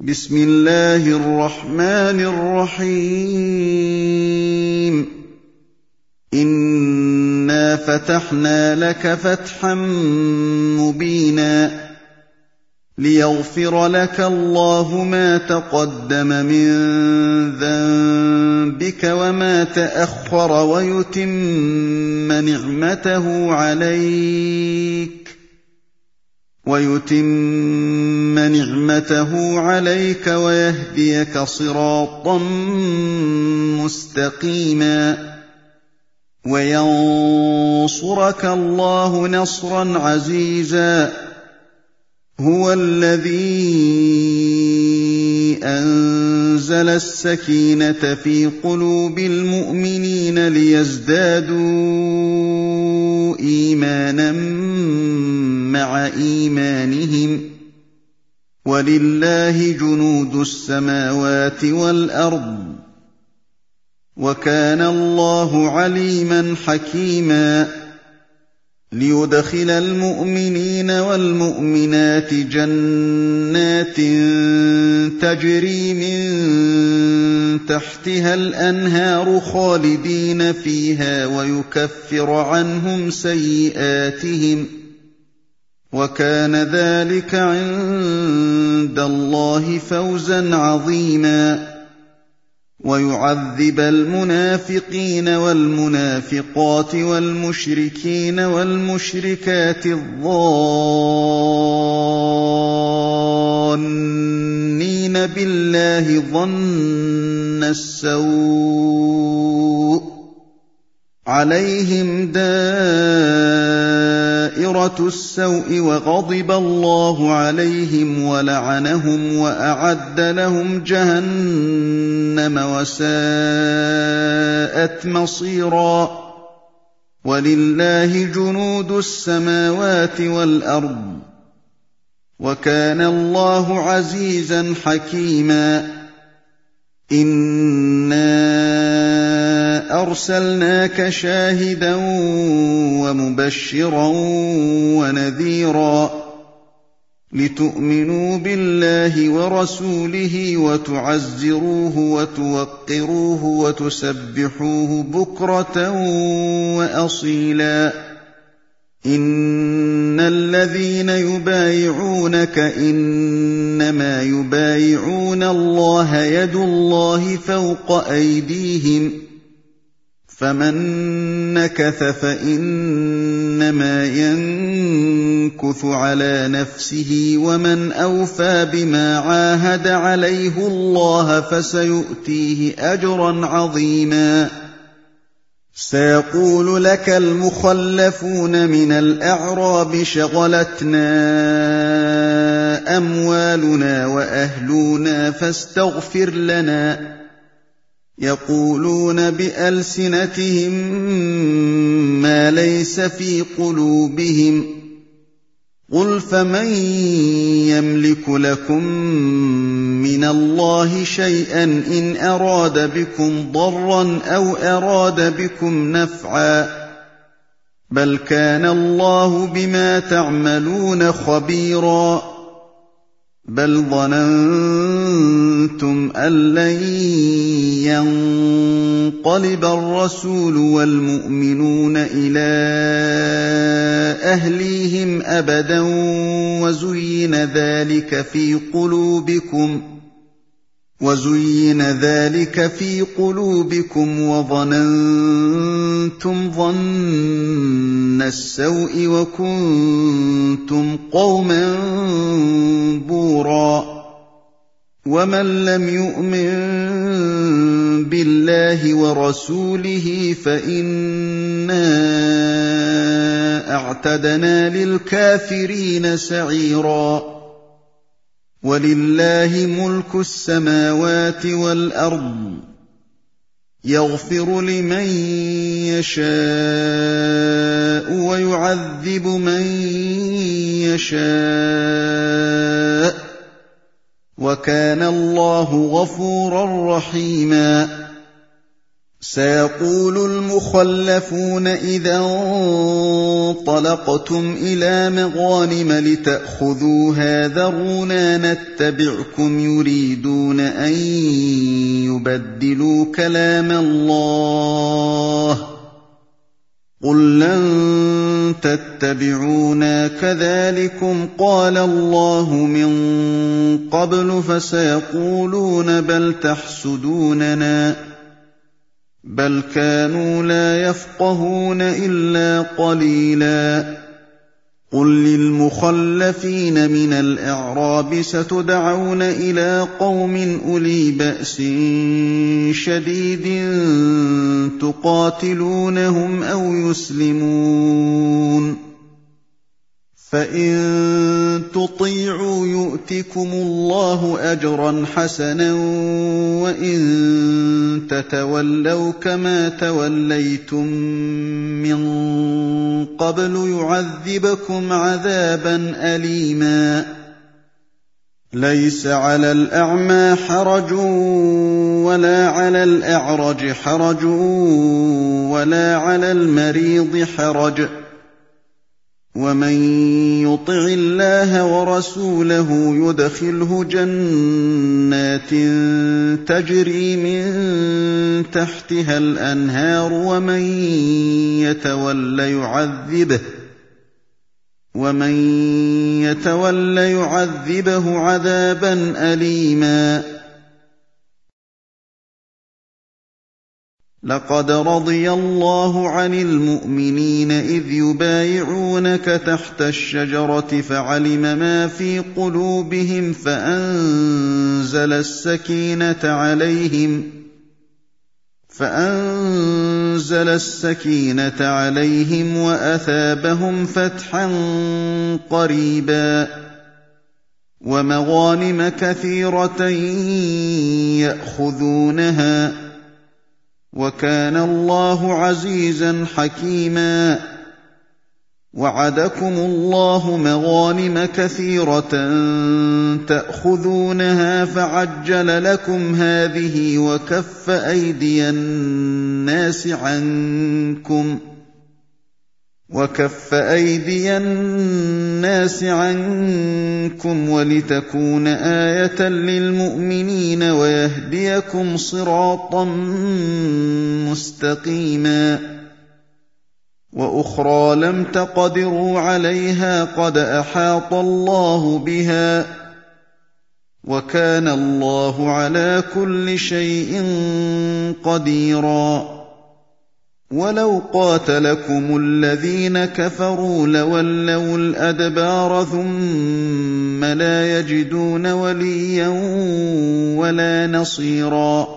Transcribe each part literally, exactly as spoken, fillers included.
بسم الله الرحمن الرحيم إنا فتحنا لك فتحا مبينا ليغفر لك الله ما تقدم من ذنبك وما تأخر ويتم نعمته عليك ويتم نعمته عليك ويهديك صراطا مستقيما وينصرك الله نصرا عزيزا هو الذي أنزل السكينة في قلوب المؤمنين ليزدادوا إيمانا مع إيمانهم ولله جنود السماوات والأرض وكان الله عليما حكيما ليدخل المؤمنين والمؤمنات جنات تجري من تحتها الأنهار خالدين فيها ويكفر عنهم سيئاتهم وكان ذلك عند الله فوزا عظيما ويعذب المنافقين والمنافقات والمشركين والمشركات الظانين بالله ظن السوء عليهم دائرة السوء وغضب الله عليهم ولعنهم وأعد لهم جهنم وساءت مصيرا ولله جنود السماوات والأرض وكان الله عزيزا حكيما إنا أرسلناك شاهدا ومبشرا ونذيرا لتؤمنوا بالله ورسوله وتعزروه وتوقروه وتسبحوه بكرة وأصيلا إن الذين يبايعونك إنما يبايعون الله يد الله فوق أيديهم فمن نكث فإنما ينكث على نفسه ومن أوفى بما عاهد عليه الله فسيؤتيه أجرا عظيما سيقول لك المخلفون من الأعراب شغلتنا أموالنا وأهلنا فاستغفر لنا يقولون بألسنتهم ما ليس في قلوبهم قل فمن يملك لكم من الله شيئا إن أراد بكم ضرا أو أراد بكم نفعا بل كان الله بما تعملون خبيرا بل ظننتم أن لن ينقلب الرسول والمؤمنون إلى أهليهم أبدا وزين ذلك في قلوبكم وزين ذلك في قلوبكم وظننتم ظن السوء وكنتم قوما بورا ومن لم يؤمن بالله ورسوله فإنا أعتدنا للكافرين سعيرا ولله ملك السماوات والأرض يغفر لمن يشاء ويعذب من يشاء وكان الله غفورا رحيما سيقول المخلفون إذا انطلقتم إلى مغانم لتأخذوها ذرونا نتبعكم يريدون أن يبدلوا كلام الله قل لن تتبعونا كذلكم قال الله من قبل فسيقولون بل تحسدوننا بل كانوا لا يفقهون إلا قليلا قل للمخلفين من الأعراب ستدعون إلى قوم أولي بأس شديد تقاتلونهم أو يسلمون فإن تطيعوا يؤتكم الله أجرا حسنا وإن تتولوا كما توليتم من قبل يعذبكم عذابا أليما ليس على الأعمى حرج ولا على الأعرج حرج ولا على المريض حرج ومن يطع الله ورسوله يدخله جنات تجري من تحتها الأنهار ومن يتول يعذبه ومن يتول يعذبه عذابا أليما لقد رضي الله عن المؤمنين إذ يبايعونك تحت الشجرة فعلم ما في قلوبهم فأنزل السكينة عليهم فأنزل السكينة عليهم وأثابهم فتحا قريبا ومغانم كثيرة يأخذونها وكان الله عزيزا حكيما وعدكم الله مغانم كثيرة تأخذونها فعجل لكم هذه وكف أيدي الناس عنكم وكف أيدي الناس عنكم ولتكون آية للمؤمنين ويهديكم صراطا مستقيما وأخرى لم تقدروا عليها قد أحاط الله بها وكان الله على كل شيء قديرا ولو قاتلكم الذين كفروا لولوا الأدبار ثم لا يجدون وليا ولا نصيرا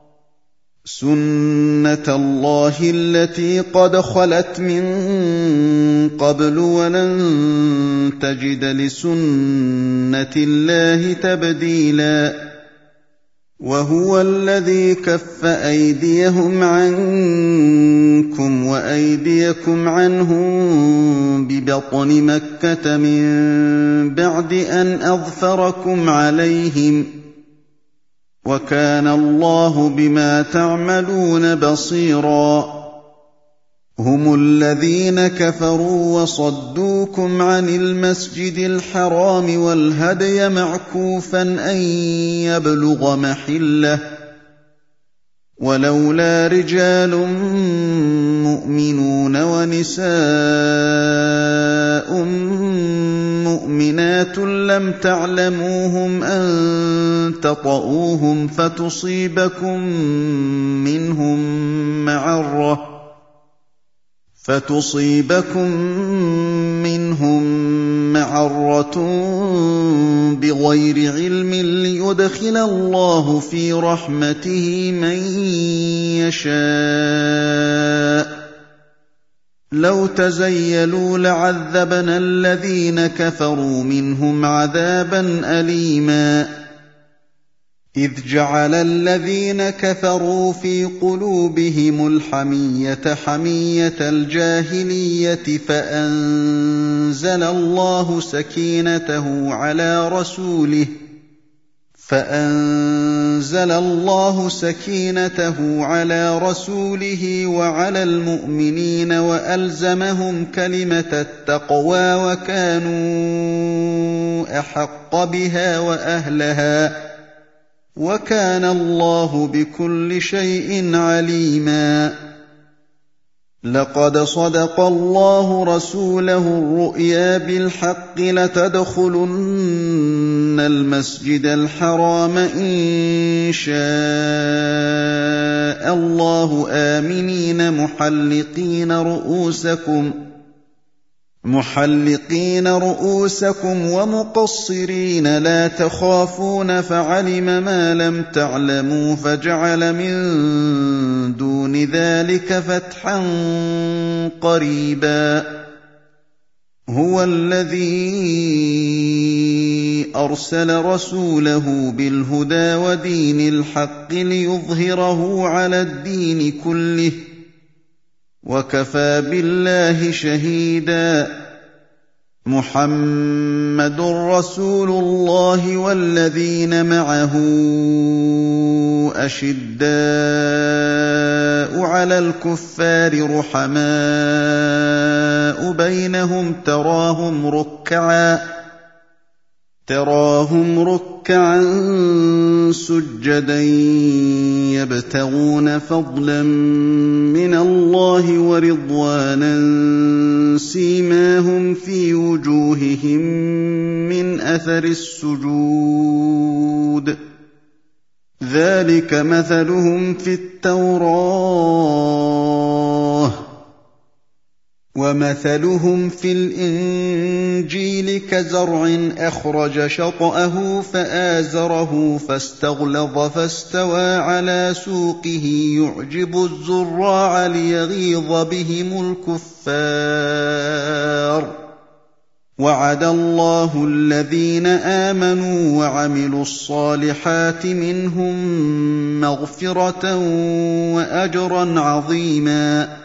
سنة الله التي قد خلت من قبل ولن تجد لسنة الله تبديلا وهو الذي كف أيديهم عنكم وأيديكم عنهم ببطن مكة من بعد أن أظفركم عليهم وكان الله بما تعملون بصيرا هم الذين كفروا وصدوكم عن المسجد الحرام والهدي معكوفا أن يبلغ محله ولولا رجال مؤمنون ونساء مؤمنات لم تعلموهم أن تطؤوهم فتصيبكم منهم معرة فتصيبكم منهم معرة بغير علم ليدخل الله في رحمته من يشاء لو تزيلوا لعذبنا الذين كفروا منهم عذابا أليما إذ جعل الذين كفروا في قلوبهم الحمية حمية الجاهلية فأنزل الله سكينته على رسوله فأنزل فأنزل الله سكينته على رسوله وعلى المؤمنين وألزمهم كلمة التقوى وكانوا أحق بها وأهلها وكان الله بكل شيء عليما. لقد صدق الله رسوله الرؤيا بالحق لتدخلن المسجد الحرام إن شاء الله آمنين محلقين رؤوسكم محلقين رؤوسكم ومقصرين لا تخافون فعلم ما لم تعلموا فجعل من دون ذلك فتحا قريبا. هو الذي أرسل رسوله بالهدى ودين الحق ليظهره على الدين كله وكفى بالله شهيدا. محمد رسول الله والذين معه أشداء على الكفار رحماء بينهم تراهم ركعا تراهم ركعا سجدا يبتغون فضلا من الله ورضوانا سيماهم في وجوههم من أثر السجود ذلك مثلهم في التوراة ومثلهم في الإنجيل كزرع أخرج شطأه فآزره فاستغلظ فاستوى على سوقه يعجب الزراع ليغيظ بهم الكفار. وعد الله الذين آمنوا وعملوا الصالحات منهم مغفرة وأجرا عظيما.